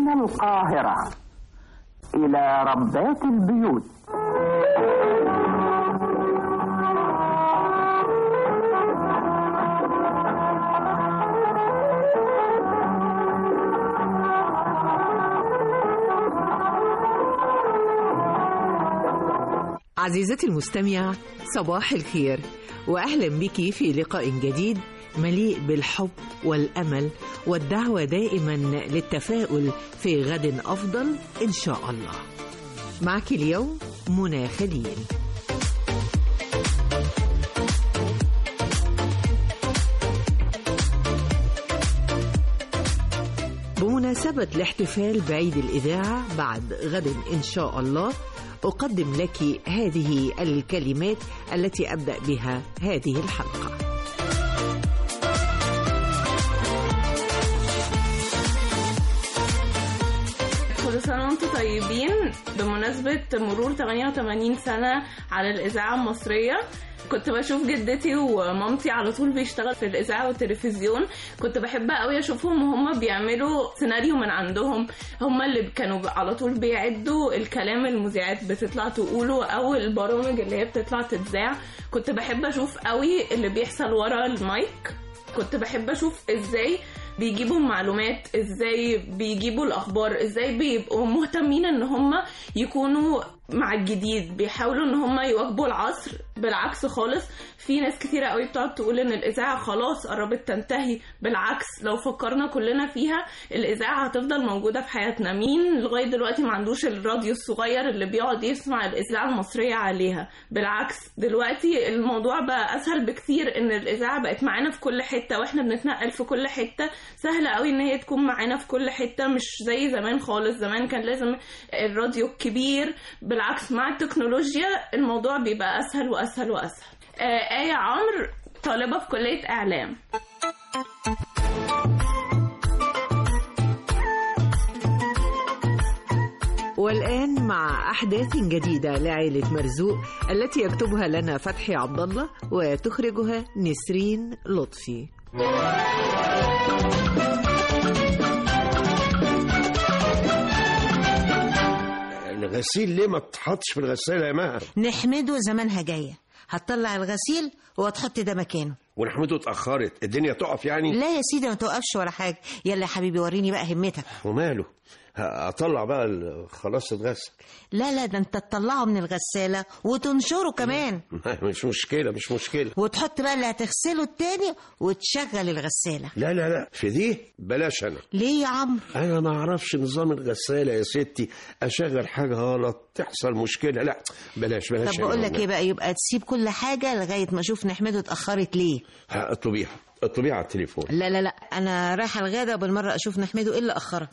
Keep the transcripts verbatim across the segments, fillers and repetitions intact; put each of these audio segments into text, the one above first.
من القاهرة إلى ربات البيوت. عزيزتي المستمعة، صباح الخير وأهلا بك في لقاء جديد مليء بالحب والأمل والدعوة دائما للتفاؤل في غد أفضل إن شاء الله. معك اليوم منى خليل. بمناسبة الاحتفال بعيد الإذاعة بعد غد إن شاء الله، أقدم لك هذه الكلمات التي أبدأ بها هذه الحلقة. كل سنة وانتم طيبين بمناسبة مرور ثمانية وثمانين سنة على الإذاعة المصرية. كنت بشوف جدتي ومامتي على طول بيشتغل في الإذاعة والتلفزيون، كنت بحب قوي أشوفهم وهم بيعملوا سيناريو من عندهم، هم اللي كانوا على طول بيعدوا الكلام المذيعات بتطلع تقوله أو البرامج اللي هي بتطلع تتذاع. كنت بحب أشوف قوي اللي بيحصل ورا المايك، كنت بحب أشوف إزاي بيجيبوا معلومات، ازاي بيجيبوا الاخبار، ازاي بيبقوا مهتمين ان هم يكونوا مع الجديد، بيحاولوا ان هم يواكبوا العصر. بالعكس خالص، في ناس كتيرة قوي بتقعد تقول ان الاذاعة خلاص قربت تنتهي. بالعكس، لو فكرنا كلنا فيها الاذاعة هتفضل موجودة في حياتنا. مين لغاية دلوقتي ما عندوش الراديو الصغير اللي بيقعد يسمع الاذاعة المصرية عليها؟ بالعكس، دلوقتي الموضوع بقى اسهل بكتير، ان الاذاعة بقت معانا في كل حتة واحنا بنتنقل في كل حتة. سهلة قوي ان هي تكون معانا في كل حتة، مش زي زمان خالص. زمان كان لازم الراديو الكبير. بالعكس، مع التكنولوجيا الموضوع بيبقى اسهل واسهل واسهل. آه آية عمرو، طالبة في كلية اعلام. والآن مع أحداث جديدة لعائلة مرزوق التي يكتبها لنا فتحي عبد الله وتخرجها نسرين لطفي. الغسيل ليه ما تحطش في الغسالة يا مها؟ نحمده زمانها جاية، هتطلع الغسيل وهتحط ده مكانه. ونحمده اتأخرت، الدنيا تقف يعني؟ لا يا سيدي، ما توقفش ولا حاجة. يلا يا حبيبي وريني بقى همتك. وماله، اطلع بقى خلاص اتغسل. لا لا، ده انت تطلعه من الغسالة وتنشره كمان. مش مشكلة مش مشكلة. وتحط بقى اللي هتغسله التاني وتشغل الغسالة. لا لا لا، في دي بلاش. انا ليه يا عمرو؟ انا ما اعرفش نظام الغسالة يا ستي، اشغل حاجة غلط تحصل مشكلة. لا بلاش بلاش. طب بقول لك ايه بقى، يبقى تسيب كل حاجة لغاية ما اشوف نحمده اتأخرت ليه. اطلبيها اطلبيها على التليفون. لا لا لا، انا رايحة الغدا بالمرة اشوف نحمده ايه اللي اخرها.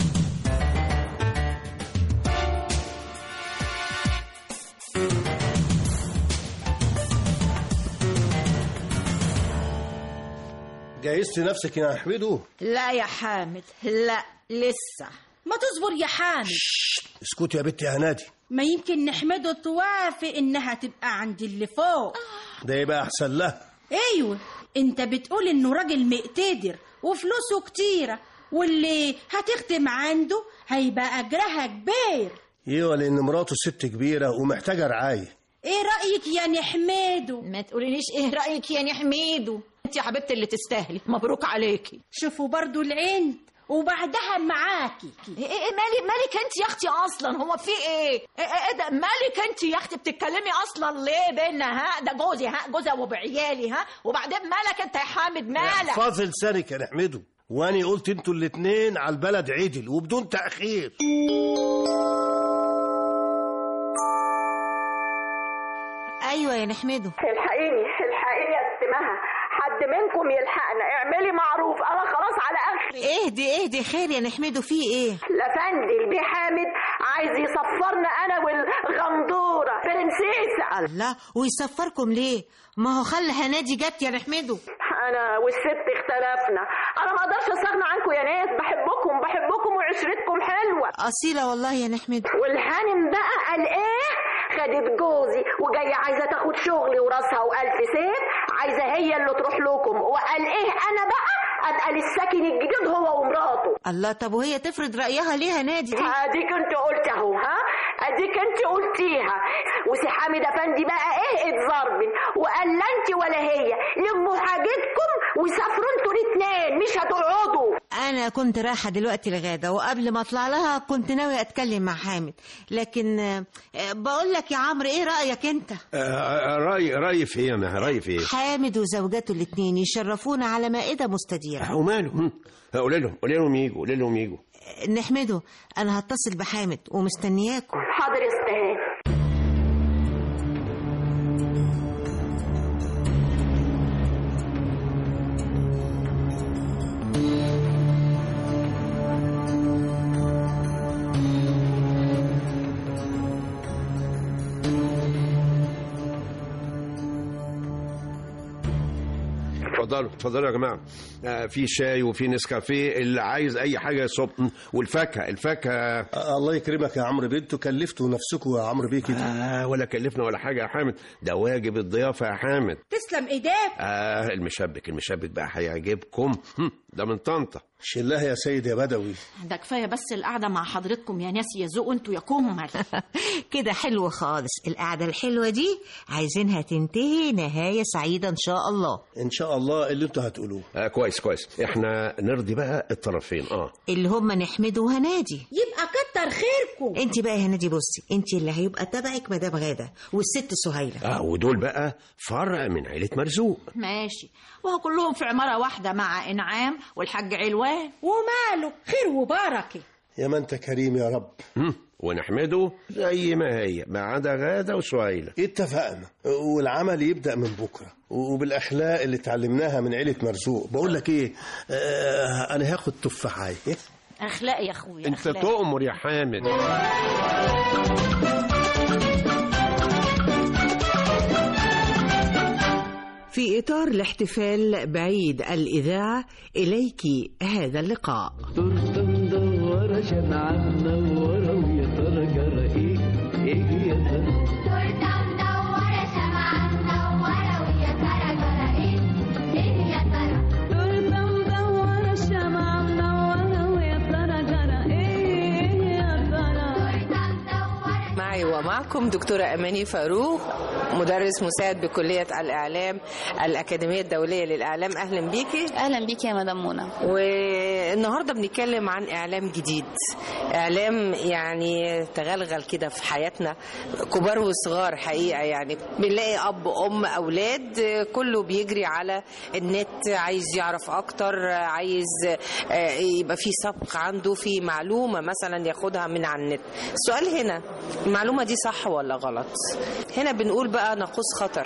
جهزت نفسك يا حميدو؟ لا يا حامد، لا لسه. ما تصبر يا حامد. اسكت يا بنت يا هنادي. ما يمكن نحمده توافق انها تبقى عند اللي فوق. ده يبقى احسن لها. ايوه، انت بتقول انه راجل مقتدر وفلوسه كتيره، واللي هتخدم عنده هيبقى اجرها كبير. ايوه، لان مراته ست كبيره ومحتاجه رعايه. ايه رايك يا نحمده؟ ما تقولينيش ايه رايك يا نحمده، انت يا حبيبتي اللي تستاهلي، مبروك عليكي. شوفوا برضو العند وبعدها معاكي. ايه ايه مالك مالك انت يا اختي اصلا؟ هو في ايه؟ ايه ايه ده مالك انت يا اختي؟ بتتكلمي اصلا ليه بينا؟ ها ده جوزي، ها جوزي وبعيالي، ها وبعدين مالك انت يا حامد؟ مالك؟ احفظي لسانك يا نحمده. واني قلت انتوا الاتنين على البلد عدل وبدون تاخير. ايوه يا نحمده. الحقيني الحقيني يا استمها، حد منكم يلحقنا، اعملي معروف، انا خلاص على اخري. اهدي اهدي، خير يا نحمده، في ايه؟ لفندي البيه حامد عايز يصفرنا انا والغندوره برنسيسه. الله، ويصفركم ليه؟ ما هو خلي هنادي جت يا نحمده. انا والست اختلفنا، انا ما اقدرش استغنى عنكم يا ناس، بحبكم بحبكم وعشرتكم حلوه. اصيله والله يا نحمده. والهانم بقى قال ايه؟ خدت جوزي وجايه عايزه تاخد شغلي وراسها والف سيف، عايزه هي اللي تروح لكم، وقال ايه انا بقى ابقى للساكن الجديد هو ومراته. الله، طب وهي تفرض رايها ليه نادي؟ اديك انت قلت اهو، ها اديك انت قلتيها. وسي حامد افندي بقى ايه اتزربن وقال لا انت ولا هي لموا حاجتكم وسافروا انتوا الاثنين، مش هتقعدوا. انا كنت رايحه دلوقتي لغاده، وقبل ما اطلع لها كنت ناوي اتكلم مع حامد، لكن بقول لك يا عمرو ايه رايك انت؟ راي راي في ايه؟ انا راي في ايه؟ حامد وزوجته الاثنين يشرفونا على مائده مستديره. وماله؟ قولي لهم قولي لهم يجوا قولي لهم يجوا. نحمده، انا هتصل بحامد ومستنياكم. حاضر يا استاذ. اتفضلوا اتفضلوا يا جماعه، آه في شاي وفي نسكافيه، اللي عايز اي حاجه يصب، والفاكهه الفاكهه. آه الله يكرمك يا عمرو بيه، انتوا كلفتوا نفسكم يا عمرو بيه كده. آه ولا كلفنا ولا حاجه يا حامد، ده واجب الضيافه يا حامد. تسلم ايديك. اه المشبك المشبك بقى هيعجبكم، ده من طنطا. شلها يا سيد يا بدوي. ده كفايه بس القعده مع حضرتكم يا ناس يا ذوق انتوا يا كمل. كده حلو خالص، القعده الحلوه دي عايزينها تنتهي نهايه سعيده ان شاء الله. ان شاء الله اللي انتوا هتقولوه. آه كويس كويس، احنا نرضي بقى الطرفين. اه اللي هم نحمده وهنادي. يبقى كتر خيركم. انت بقى يا هنادي بصي، انت اللي هيبقى تبعك مدام غاده والست سهيله. اه ودول بقى فرع من عيله مرزوق. ماشي، وهو كلهم في عماره واحده مع انعام والحاج علوان. وماله، خير وبركه. يا ما انت كريم يا رب. ونحمده زي ما هي ما عدا غاده وسهيله. اتفقنا، والعمل يبدا من بكره وبالاخلاق اللي اتعلمناها من عيله مرزوق. بقول لك ايه، آه انا هاخد تفاحه. اخلاق يا اخويا. انت تؤمر يا حامد. في إطار الاحتفال بعيد الإذاعة إليك هذا اللقاء. تورته مدورة شمعة منورة ويا ترى جرى إيه إيه يا ترى. تورته مدورة شمعة منورة ويا ترى جرى إيه إيه يا ترى. تورته مدورة شمعة منورة ويا ترى جرى إيه يا ترى. معي ومعكم دكتورة أماني فاروق، مدرس مساعد بكلية الإعلام الأكاديمية الدولية للإعلام. أهلا بيكي. أهلا بيكي يا مدام منى. والنهاردة بنتكلم عن إعلام جديد، إعلام يعني تغلغل كده في حياتنا، كبار وصغار حقيقة. يعني بنلاقي أب أم أولاد كله بيجري على النت، عايز يعرف أكتر، عايز يبقى في سبق عنده في معلومة مثلا ياخدها من على النت. السؤال هنا، المعلومة دي صح ولا غلط؟ هنا بنقول بقى ناقوس خطر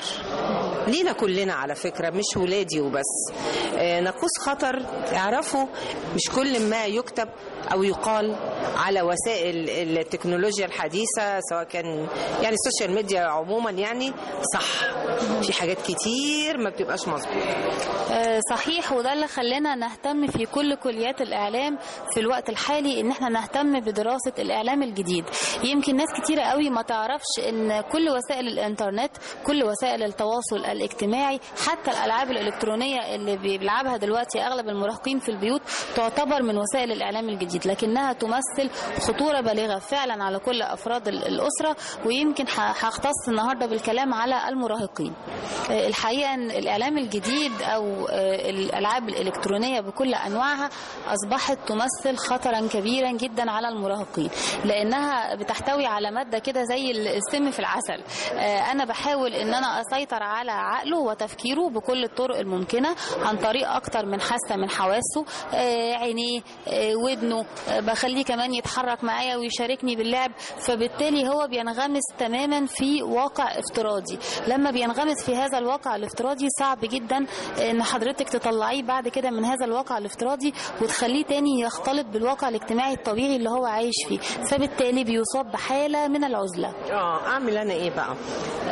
لينا كلنا على فكرة، مش ولادي وبس. آه ناقوس خطر، اعرفوا مش كل ما يكتب أو يقال على وسائل التكنولوجيا الحديثة سواء كان يعني السوشيال ميديا عموما يعني صح، في حاجات كتير ما بتبقاش مظبوطة. آه صحيح، وده اللي خلانا نهتم في كل كليات الإعلام في الوقت الحالي إن احنا نهتم بدراسة الإعلام الجديد. يمكن ناس كتيرة قوي ما تعرفش إن كل وسائل الإنترنت، كل وسائل التواصل الاجتماعي، حتى الألعاب الإلكترونية اللي بيلعبها دلوقتي أغلب المراهقين في البيوت تعتبر من وسائل الإعلام الجديد، لكنها تمثل خطورة بالغة فعلا على كل أفراد الأسرة. ويمكن هختص النهاردة بالكلام على المراهقين. الحقيقة أن الإعلام الجديد أو الألعاب الإلكترونية بكل أنواعها أصبحت تمثل خطرا كبيرا جدا على المراهقين، لأنها بتحتوي على مادة كده زي السم في العسل. أنا بحاول أن أنا أسيطر على عقله وتفكيره بكل الطرق الممكنة عن طريق أكتر من حاسة من حواسه، عينيه، ودنه، بخليه كمان يتحرك معايا ويشاركني باللعب. فبالتالي هو بينغمس تماما في واقع افتراضي. لما بينغمس في هذا الواقع الافتراضي صعب جدا ان حضرتك تطلعيه بعد كده من هذا الواقع الافتراضي وتخليه تاني يختلط بالواقع الاجتماعي الطبيعي اللي هو عايش فيه، فبالتالي بيصاب بحالة من العزلة. اه اعمل انا ايه بقى؟ آه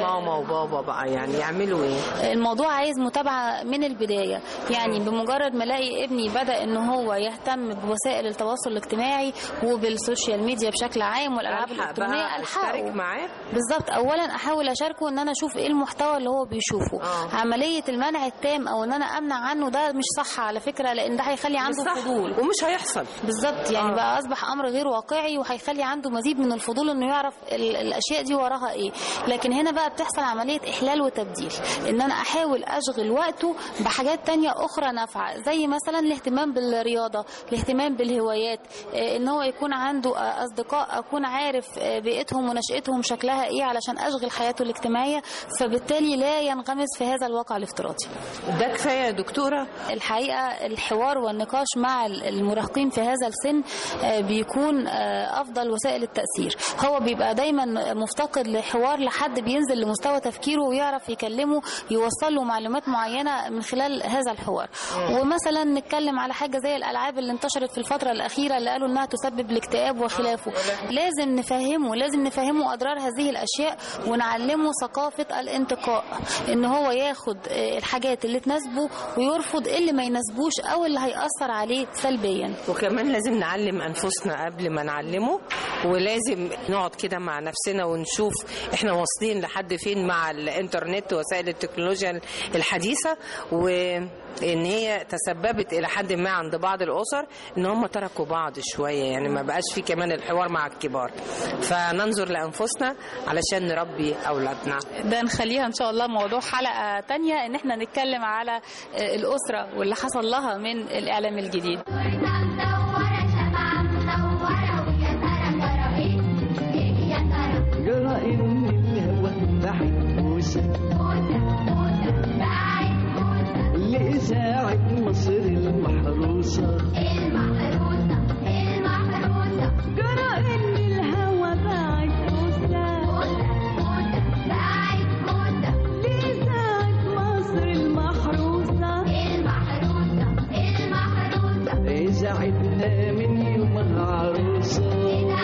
ماما وبابا بقى يعني يعملوا ايه؟ الموضوع عايز متابعة من البداية، يعني بمجرد ما الاقي ابني بدأ ان هو يهتم بوسائل التواصل الاجتماعي وبالسوشيال ميديا بشكل عام والالعاب الالكترونيه الحقه معاه بالظبط. اولا احاول اشاركه ان انا اشوف ايه المحتوى اللي هو بيشوفه. آه. عمليه المنع التام او ان انا امنع عنه ده مش صح على فكره، لان ده هيخلي عنده فضول ومش هيحصل بالظبط يعني. آه. بقى اصبح امر غير واقعي وهيخلي عنده مزيد من الفضول انه يعرف الاشياء دي وراها ايه. لكن هنا بقى بتحصل عمليه احلال وتبديل، ان انا احاول اشغل وقته بحاجات تانية اخرى نافعه، زي مثلا الاهتمام بالرياضه، الاهتمام بالهوايات، ان هو يكون عنده اصدقاء اكون عارف بيئتهم ونشأتهم شكلها ايه علشان اشغل حياته الاجتماعيه، فبالتالي لا ينغمس في هذا الواقع الافتراضي. ده كفايه يا دكتوره؟ الحقيقه الحوار والنقاش مع المراهقين في هذا السن بيكون افضل وسائل التأثير. هو بيبقى دايما مفتقد لحوار لحد بينزل لمستوى تفكيره ويعرف يكلمه يوصل له معلومات معينه من خلال هذا الحوار. ومثلا نتكلم على حاجه زي الالعاب اللي انتشرت في الفتره الاخيره اللي قالوا انها تسبب الاكتئاب وخلافه. لازم نفهمه لازم نفهمه اضرار هذه الاشياء ونعلمه ثقافه الانتقاء، ان هو ياخد الحاجات اللي تناسبه ويرفض اللي ما يناسبوش او اللي هيأثر عليه سلبيا. وكمان لازم نعلم انفسنا قبل ما نعلمه، ولازم نقعد كده مع نفسنا ونشوف احنا واصلين لحد فين مع الانترنت ووسائل التكنولوجيا الحديثة، وان هي تسببت الى حد ما عند بعض الاسر ان هم تركوا بعض شوية، يعني ما بقاش في كمان الحوار مع الكبار. فننظر لانفسنا علشان نربي اولادنا. ده نخليها ان شاء الله موضوع حلقة تانية، ان احنا نتكلم على الاسرة واللي حصل لها من الاعلام الجديد. جرى إن الهوى بعد موسى لإذاعة مصر المحروسة المحروسة المحروسة. جرى إن الهوى بعد موسى بعد موسى لإذاعة مصر المحروسة المحروسة المحروسة. إذاعتنا من يومها عروسة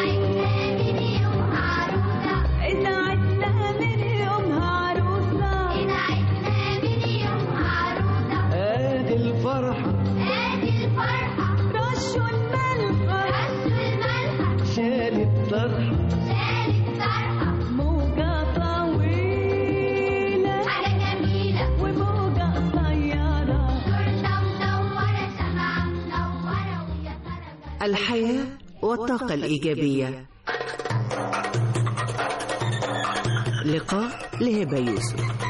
فرحة ادي الفرحة رشوا الملحة رشوا الملحة شالت طرحة شالت طرحة موجة طويلة حاجة جميلة وموجة قصيرة تورتة مدورة شمعة منورة ويا ترى الحياة والطاقة الإيجابية. لقاء لهبة يوسف.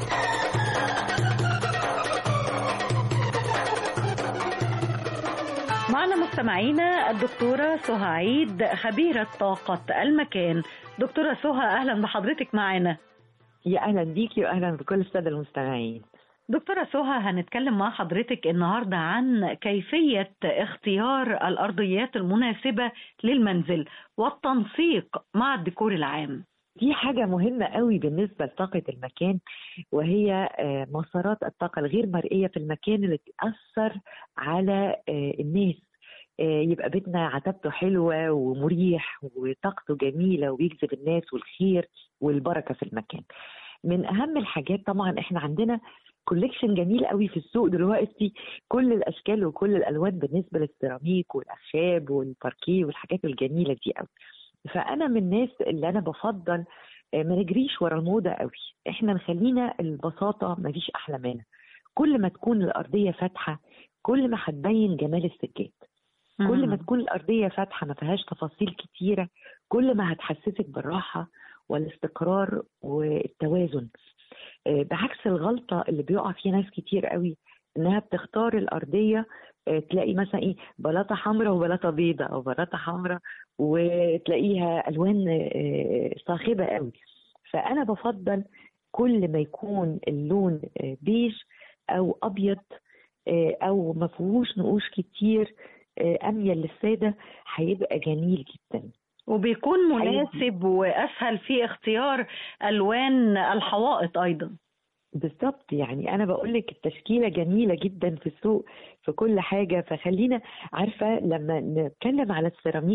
معنا مستمعينا الدكتورة سهى عيد خبيرة طاقة المكان. دكتورة سهى أهلا بحضرتك معنا. يا أهلا بيكي وأهلا بكل السادة المستمعين. دكتورة سهى هنتكلم مع حضرتك النهاردة عن كيفية اختيار الأرضيات المناسبة للمنزل والتنسيق مع الديكور العام. دي حاجة مهمة قوي بالنسبة لطاقة المكان، وهي مسارات الطاقة الغير مرئية في المكان اللي تأثر على الناس. يبقى بيتنا عتبته حلوة ومريح وطاقته جميلة وبيجذب الناس والخير والبركة في المكان. من أهم الحاجات طبعا احنا عندنا كوليكشن جميل قوي في السوق دلوقتي، كل الأشكال وكل الألوان بالنسبة للسيراميك والأخشاب والباركيه والحاجات الجميلة دي قوي. فأنا من الناس اللي أنا بفضل ما نجريش ورا الموضة قوي، احنا نخلينا البساطة، مفيش أحلى منها. كل ما تكون الأرضية فاتحة كل ما هتبين جمال السجاد. كل ما تكون الأرضية فاتحة ما فيهاش تفاصيل كتيرة كل ما هتحسسك بالراحة والاستقرار والتوازن. بعكس الغلطة اللي بيقع فيها ناس كتير قوي، انها بتختار الأرضية تلاقي مثلا ايه بلاطة حمراء وبلاطة بيضاء او بلاطة حمراء وتلاقيها ألوان صاخبة قوي. فأنا بفضل كل ما يكون اللون بيج أو أبيض أو ما فيهوش نقوش كتير أميل للسادة هيبقى جميل جدا، وبيكون مناسب وأسهل في اختيار ألوان الحوائط أيضا. بالضبط، يعني أنا بقولك التشكيلة جميلة جدا في السوق في كل حاجة. فخلينا عارفة لما نتكلم على السيراميك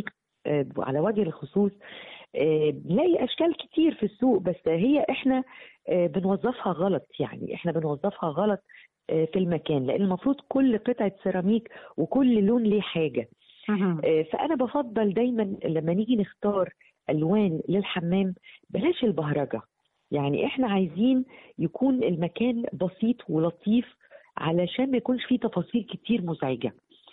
آه، على وجه الخصوص آه، بنلاقي اشكال كتير في السوق، بس هي احنا آه، بنوظفها غلط. يعني احنا بنوظفها غلط آه، في المكان، لان المفروض كل قطعه سيراميك وكل لون ليه حاجه. آه، فانا بفضل دايما لما نيجي نختار الوان للحمام بلاش البهرجه. يعني احنا عايزين يكون المكان بسيط ولطيف علشان ما يكونش فيه تفاصيل كتير مزعجه.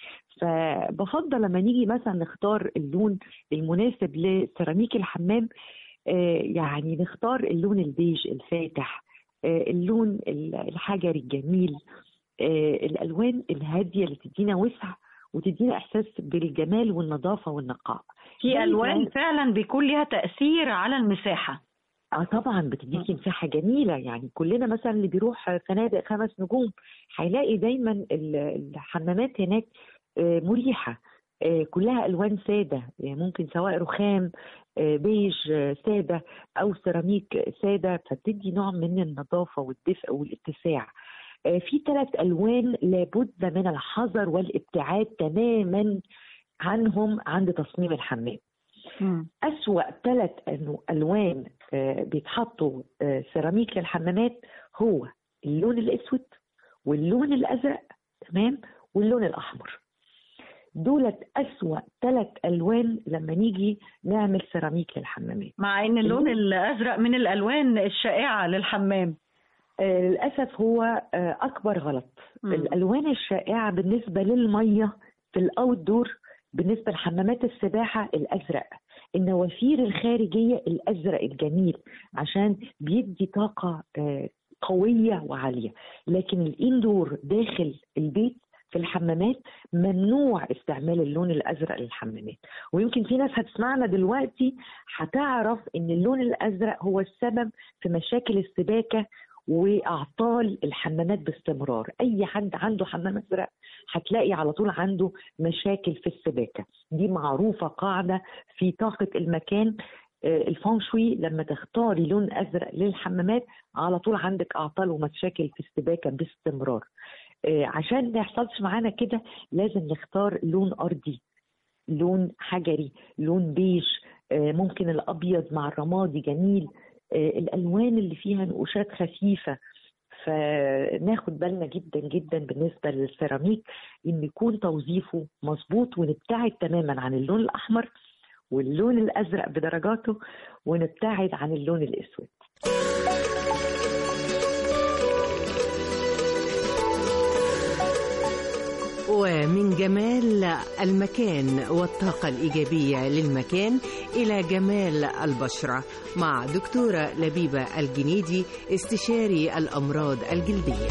فبفضل لما نيجي مثلا نختار اللون المناسب لسيراميك الحمام آه، يعني نختار اللون البيج الفاتح، آه، اللون الحجري الجميل، آه، الالوان الهاديه اللي تدينا وسع وتدينا احساس بالجمال والنظافه والنقاء. في الوان فعلا بيكون ليها تاثير على المساحه. اه طبعا بتديكي مساحه جميله. يعني كلنا مثلا اللي بيروح فنادق خمس نجوم هيلاقي دايما الحمامات هناك آه، مريحه، آه، كلها الوان ساده، يعني ممكن سواء رخام آه، بيج آه، ساده او سيراميك ساده، فبتدي نوع من النظافه والدفء والاتساع. آه، في ثلاث الوان لابد من الحذر والابتعاد تماما عنهم عند تصميم الحمام. أسوأ ثلاث ألوان آه، بيتحطوا آه، سيراميك للحمامات هو اللون الأسود واللون الأزرق، تمام، واللون الأحمر. دولت أسوأ ثلاث ألوان لما نيجي نعمل سيراميك للحمامات، مع إن اللون الأزرق من الألوان الشائعة للحمام. آه، للأسف هو آه، أكبر غلط. م. الألوان الشائعة بالنسبة للمية في الأوت دور، بالنسبة لحمامات السباحة الأزرق، النوافير الخارجية الأزرق الجميل عشان بيدي طاقة قوية وعالية. لكن الإندور داخل البيت في الحمامات ممنوع استعمال اللون الأزرق للحمامات. ويمكن في ناس هتسمعنا دلوقتي هتعرف إن اللون الأزرق هو السبب في مشاكل السباكة واعطال الحمامات باستمرار. اي حد عنده حمام ازرق هتلاقي على طول عنده مشاكل في السباكه. دي معروفه قاعده في طاقه المكان. الفانشوي لما تختاري لون ازرق للحمامات على طول عندك اعطال ومشاكل في السباكه باستمرار. عشان ما يحصلش معانا كده لازم نختار لون ارضي، لون حجري، لون بيج، ممكن الابيض مع الرمادي جميل، الالوان اللي فيها نقوشات خفيفه. فناخد بالنا جدا جدا بالنسبه للسيراميك ان يكون توظيفه مظبوط، ونبتعد تماما عن اللون الاحمر واللون الازرق بدرجاته، ونبتعد عن اللون الاسود. ومن جمال المكان والطاقة الإيجابية للمكان إلى جمال البشرة مع دكتورة لبيبة الجنيدي، استشاري الأمراض الجلدية.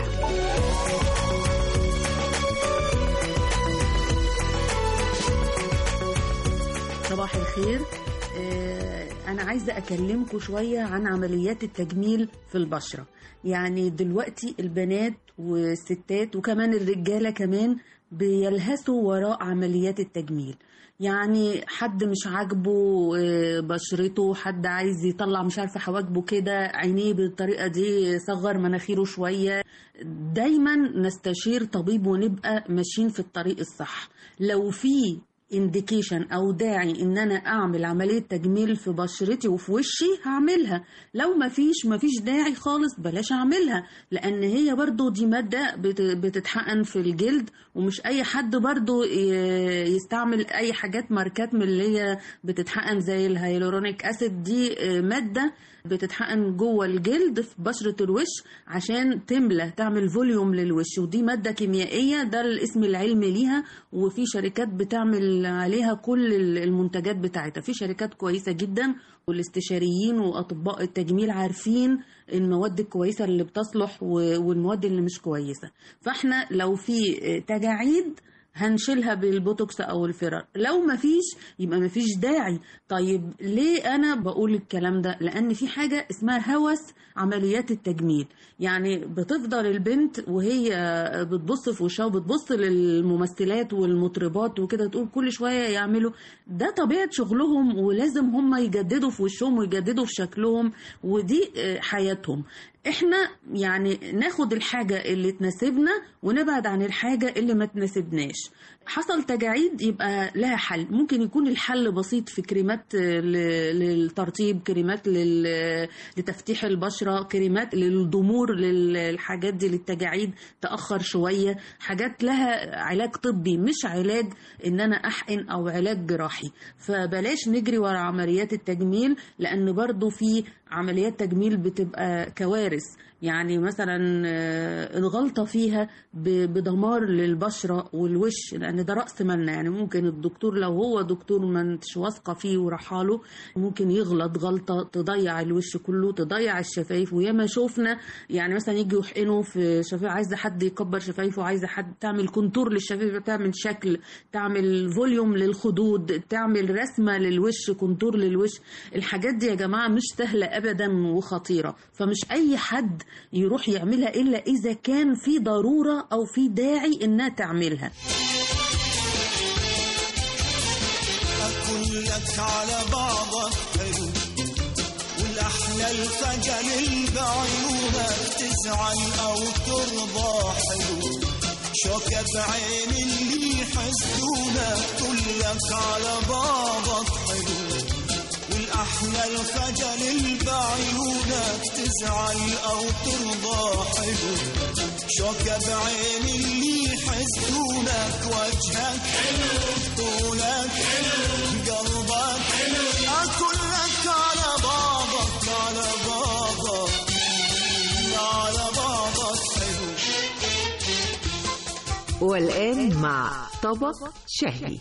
صباح الخير. أنا عايزة أكلمكم شوية عن عمليات التجميل في البشرة. يعني دلوقتي البنات والستات وكمان الرجالة كمان بيلهثوا وراء عمليات التجميل. يعني حد مش عاجبه بشرته، حد عايز يطلع مش عارفة حواجبه كده، عينيه بالطريقة دي، صغر مناخيره شوية. دايما نستشير طبيب ونبقى ماشيين في الطريق الصح. لو في انديكيشن او داعي ان انا اعمل عملية تجميل في بشرتي وفي وشي هعملها. لو ما فيش ما فيش داعي خالص بلاش اعملها، لان هي برضو دي مادة بتتحقن في الجلد، ومش اي حد برضو يستعمل اي حاجات ماركات من اللي هي بتتحقن زي الهيالورونيك اسيد. دي مادة بتتحقن جوه الجلد في بشرة الوش عشان تملى تعمل فوليوم للوش، ودي مادة كيميائية، ده الاسم العلمي ليها. وفي شركات بتعمل عليها كل المنتجات بتاعتها، في شركات كويسة جدا، والاستشاريين وأطباء التجميل عارفين المواد الكويسة اللي بتصلح والمواد اللي مش كويسة. فاحنا لو في تجاعيد هنشيلها بالبوتوكس او الفيرر، لو مفيش يبقى مفيش داعي. طيب ليه انا بقول الكلام ده؟ لان في حاجة اسمها هوس عمليات التجميل. يعني بتفضل البنت وهي بتبص في وشها وبتبص للممثلات والمطربات وكده، تقول كل شوية يعملوا ده، طبيعة شغلهم ولازم هم يجددوا في وشهم ويجددوا في شكلهم، ودي حياتهم. احنا يعني ناخد الحاجة اللي تناسبنا ونبعد عن الحاجة اللي ما تناسبناش. حصل تجاعيد يبقى لها حل. ممكن يكون الحل بسيط في كريمات للترطيب، كريمات لتفتيح البشرة، كريمات للضمور، للحاجات دي للتجاعيد تأخر شوية، حاجات لها علاج طبي مش علاج ان انا احقن او علاج جراحي. فبلاش نجري ورا عمليات التجميل، لان برضو في عمليات تجميل بتبقى كوارث. يعني مثلا الغلطة فيها بدمار للبشرة والوش، لأن ده رأس مالنا. يعني ممكن الدكتور لو هو دكتور ما انتش واثقة فيه ورحاله ممكن يغلط غلطة تضيع الوش كله، تضيع الشفايف. وياما شوفنا يعني مثلا يجي يحقنوا في شفايف، عايزة حد يكبر شفايفه، عايزة حد تعمل كونتور للشفايف، تعمل شكل، تعمل فوليوم للخدود، تعمل رسمة للوش، كونتور للوش. الحاجات دي يا جماعة مش سهلة أبدا وخطيرة، فمش أي حد يروح يعملها إلا إذا كان في ضرورة أو في داعي إنها تعملها. أقول لك على بعضك حلو، والأحلى الخجل اللي بعيونك تزعل أو ترضى حلو، شوكة بعين اللي يحسدونك تقول لك على بعضك حلو، والأحلى الخجل اللي بعيونك تزعل أو ترضى حلو، شوكة بعين اللي يحسدونك وجهك حلو، طولك حلو، قلبك حلو، أقول لك على بعضك على بعضك على بعضك حلو. والآن مع طبق شهي.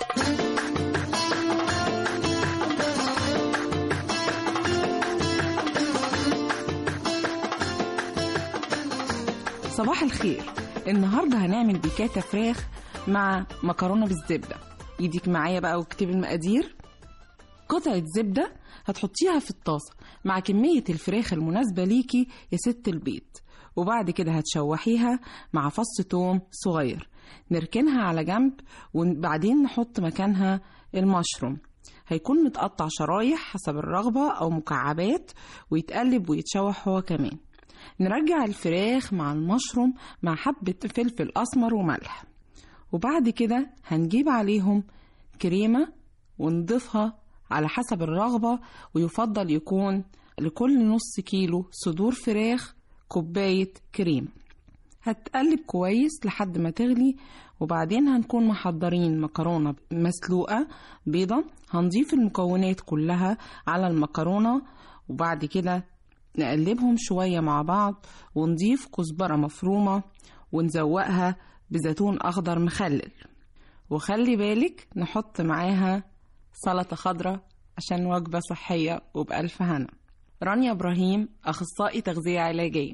صباح الخير. النهاردة هنعمل بيكاتا فراخ مع مكرونة بالزبدة. يديك معايا بقى واكتب المقادير. قطعة زبدة هتحطيها في الطاسة مع كمية الفراخ المناسبة ليكي يا ست البيت، وبعد كده هتشوحيها مع فص توم صغير، نركنها على جنب، وبعدين نحط مكانها المشروم. هيكون متقطع شرايح حسب الرغبة أو مكعبات، ويتقلب ويتشوح هو كمان. نرجع الفراخ مع المشروم مع حبة فلفل أسمر وملح، وبعد كده هنجيب عليهم كريمة ونضيفها على حسب الرغبة، ويفضل يكون لكل نص كيلو صدور فراخ كوباية كريمة. هتقلب كويس لحد ما تغلي، وبعدين هنكون محضرين مكرونة مسلوقة بيضة. هنضيف المكونات كلها على المكرونة، وبعد كده نقلبهم شوية مع بعض، ونضيف كزبرة مفرومة، ونزوقها بزيتون أخضر مخلل. وخلي بالك نحط معاها سلطة خضراء عشان وجبة صحية وبألف هنا. رانيا إبراهيم، أخصائي تغذية علاجية.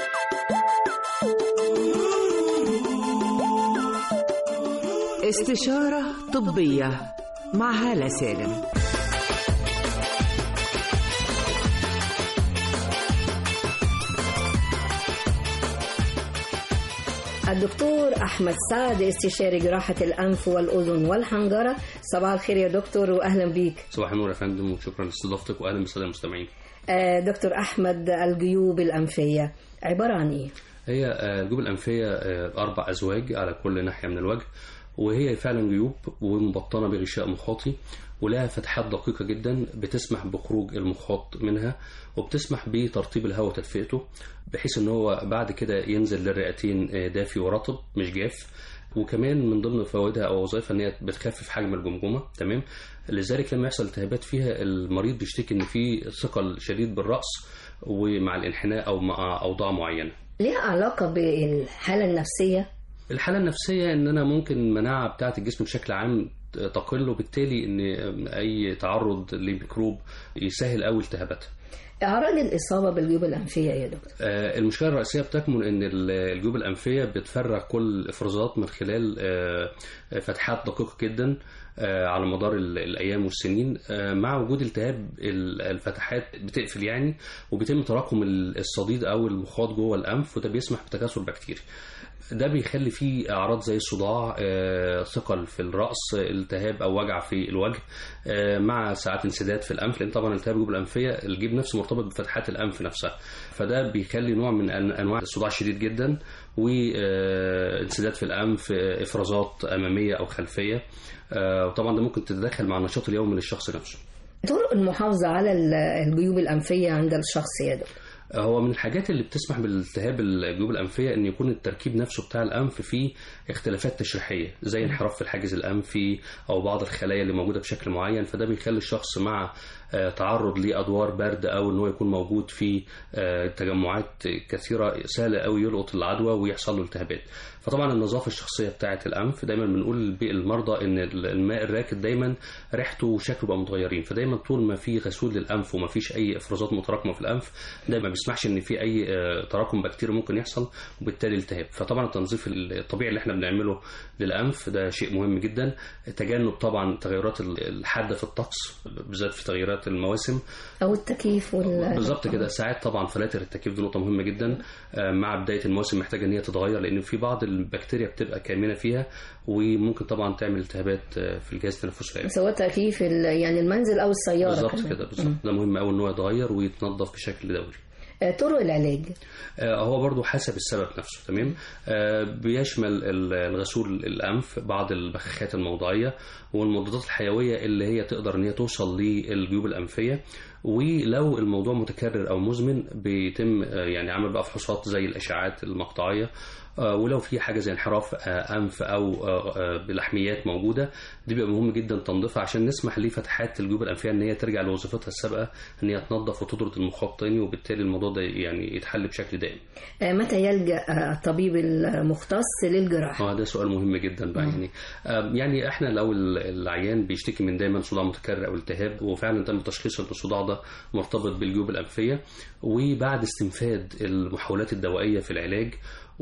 استشارة طبية مع هالة سالم. الدكتور أحمد سعد، استشاري جراحة الأنف والأذن والحنجرة. صباح الخير يا دكتور وأهلا بيك. صباح النور يا فندم، وشكرا لاستضافتك، وأهلا بالسادة المستمعين. آه دكتور أحمد، الجيوب الأنفية عبارة عن إيه؟ هي الجيوب الأنفية أربع أزواج على كل ناحية من الوجه، وهي فعلا جيوب ومبطنة بغشاء مخاطي، ولها فتحات دقيقة جدا بتسمح بخروج المخاط منها، وبتسمح بترطيب الهواء وتدفئته، بحيث ان هو بعد كده ينزل للرئتين دافي ورطب مش جاف. وكمان من ضمن فوائدها او وظائفها ان هي بتخفف حجم الجمجمه. تمام. لذلك لما يحصل التهابات فيها المريض بيشتكي ان في ثقل شديد بالراس ومع الانحناء او مع اوضاع معينه. ليها علاقه بالحاله النفسيه؟ الحاله النفسيه ان انا ممكن المناعه بتاعه الجسم بشكل عام تقل، وبالتالي ان اي تعرض لميكروب يسهل قوي التهاباتها. أعراض الإصابة بالجيوب الأنفية يا دكتور؟ آه المشكلة الرئيسية بتكمن إن الجيوب الأنفية بتفرغ كل الإفرازات من خلال آه فتحات دقيقة جدا آه على مدار الأيام والسنين. آه مع وجود التهاب الفتحات بتقفل يعني، وبيتم تراكم الصديد أو المخاط جوه الأنف، وده بيسمح بتكاثر بكتيري. ده بيخلي فيه اعراض زي الصداع، آه، ثقل في الراس، التهاب او وجع في الوجه، آه، مع ساعات انسداد في الانف، لان طبعا التهاب الجيوب الانفيه الجيب نفسه مرتبط بفتحات الانف نفسها، فده بيخلي نوع من انواع الصداع شديد جدا، وانسداد في الانف، افرازات اماميه او خلفيه، وطبعا ده ممكن تتدخل مع النشاط اليومي للشخص نفسه. طرق المحافظة على الجيوب الأنفية عند الشخص يا دكتور؟ هو من الحاجات اللي بتسمح بالالتهاب الجيوب الأنفية أن يكون التركيب نفسه بتاع الأنف فيه اختلافات تشريحية، زي انحراف في الحاجز الأنفي أو بعض الخلايا اللي موجودة بشكل معين، فده بيخلي الشخص مع تعرض لأدوار برد أو أنه يكون موجود في تجمعات كثيرة سهلة أو يلقط العدوى ويحصل له التهابات. فطبعا النظافة الشخصية بتاعة الأنف، دايما بنقول للمرضى أن الماء الراكد دايما ريحته وشكله بقى متغيرين، فدايما طول ما في غسول للأنف وما فيش أي إفرازات متراكمة في الأنف ده ما بيسمحش أن في أي تراكم بكتيري ممكن يحصل وبالتالي التهاب. فطبعا التنظيف الطبيعي اللي احنا بنعمله للأنف ده شيء مهم جدا. تجنب طبعا التغيرات الحادة في الطقس بالذات في تغيرات المواسم أو التكييف وال... بالظبط كده. ساعات طبعا فلاتر التكييف دي نقطة مهمة جدا مع بداية المواسم، محتاجة ان هي تتغير لأن في بعض البكتيريا بتبقى كامنة فيها وممكن طبعا تعمل التهابات في الجهاز التنفسي العلوي، سواء تكييف يعني المنزل أو السيارة. بالظبط كده بالظبط، ده مهم أوي ان هو يتغير ويتنظف بشكل دوري. طرق العلاج هو برضو حسب السبب نفسه، تمام. بيشمل الغسول الأنف، بعض البخاخات الموضعية والمضادات الحيوية اللي هي تقدر ان هي توصل للجيوب الأنفية، ولو الموضوع متكرر أو مزمن بيتم يعني عمل بقى فحوصات زي الأشعاعات المقطعية، ولو في حاجة زي انحراف أنف أو بلحميات موجودة دي بيبقى مهم جدا تنظيفها عشان نسمح لفتحات الجيوب الأنفية ان هي ترجع لوظيفتها السابقة، ان هي تنظف وتطرد المخاط تاني، وبالتالي الموضوع ده يعني يتحل بشكل دائم. متى يلجأ الطبيب المختص للجراحة؟ اه ده سؤال مهم جدا بقى. يعني يعني احنا لو العيان بيشتكي من دايما صداع متكرر او التهاب وفعلا تم تشخيص ان الصداع ده مرتبط بالجيوب الأنفية، وبعد استنفاد المحاولات الدوائية في العلاج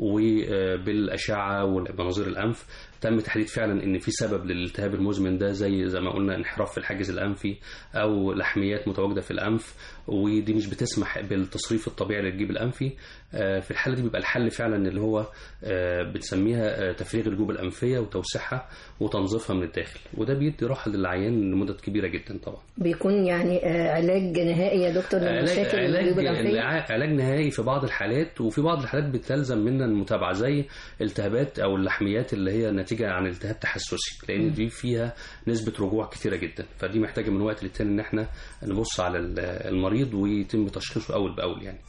وبالأشعة ومناظير الأنف تم تحديد فعلا ان في سبب للالتهاب المزمن ده، زي زي ما قلنا انحراف في الحاجز الأنفي او لحميات متواجدة في الأنف، ودي مش بتسمح بالتصريف الطبيعي للجيب الأنفي. في الحالة دي بيبقى الحل فعلا اللي هو بتسميها تفريغ الجيوب الأنفية وتوسيعها وتنظيفها من الداخل، وده بيدي راحة للعيان لمدة كبيرة جدا. طبعا بيكون يعني علاج نهائي يا دكتور لمشاكل الجيوب الأنفية؟ علاج نهائي في بعض الحالات، وفي بعض الحالات بتلزم منا المتابعة زي التهابات او اللحميات اللي هي نتيجة عن التهاب تحسسي، لان دي فيها نسبة رجوع كتيرة جدا، فدي محتاجة من وقت للتاني ان احنا نبص على المريض ويتم تشخيصه اول باول. يعني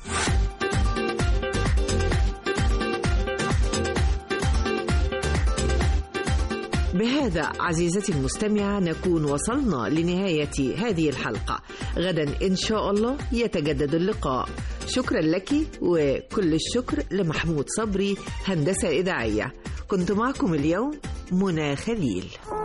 بهذا عزيزتي المستمعة نكون وصلنا لنهاية هذه الحلقة. غدا إن شاء الله يتجدد اللقاء. شكرا لك وكل الشكر لمحمود صبري هندسة إذاعية. كنت معكم اليوم منى خليل.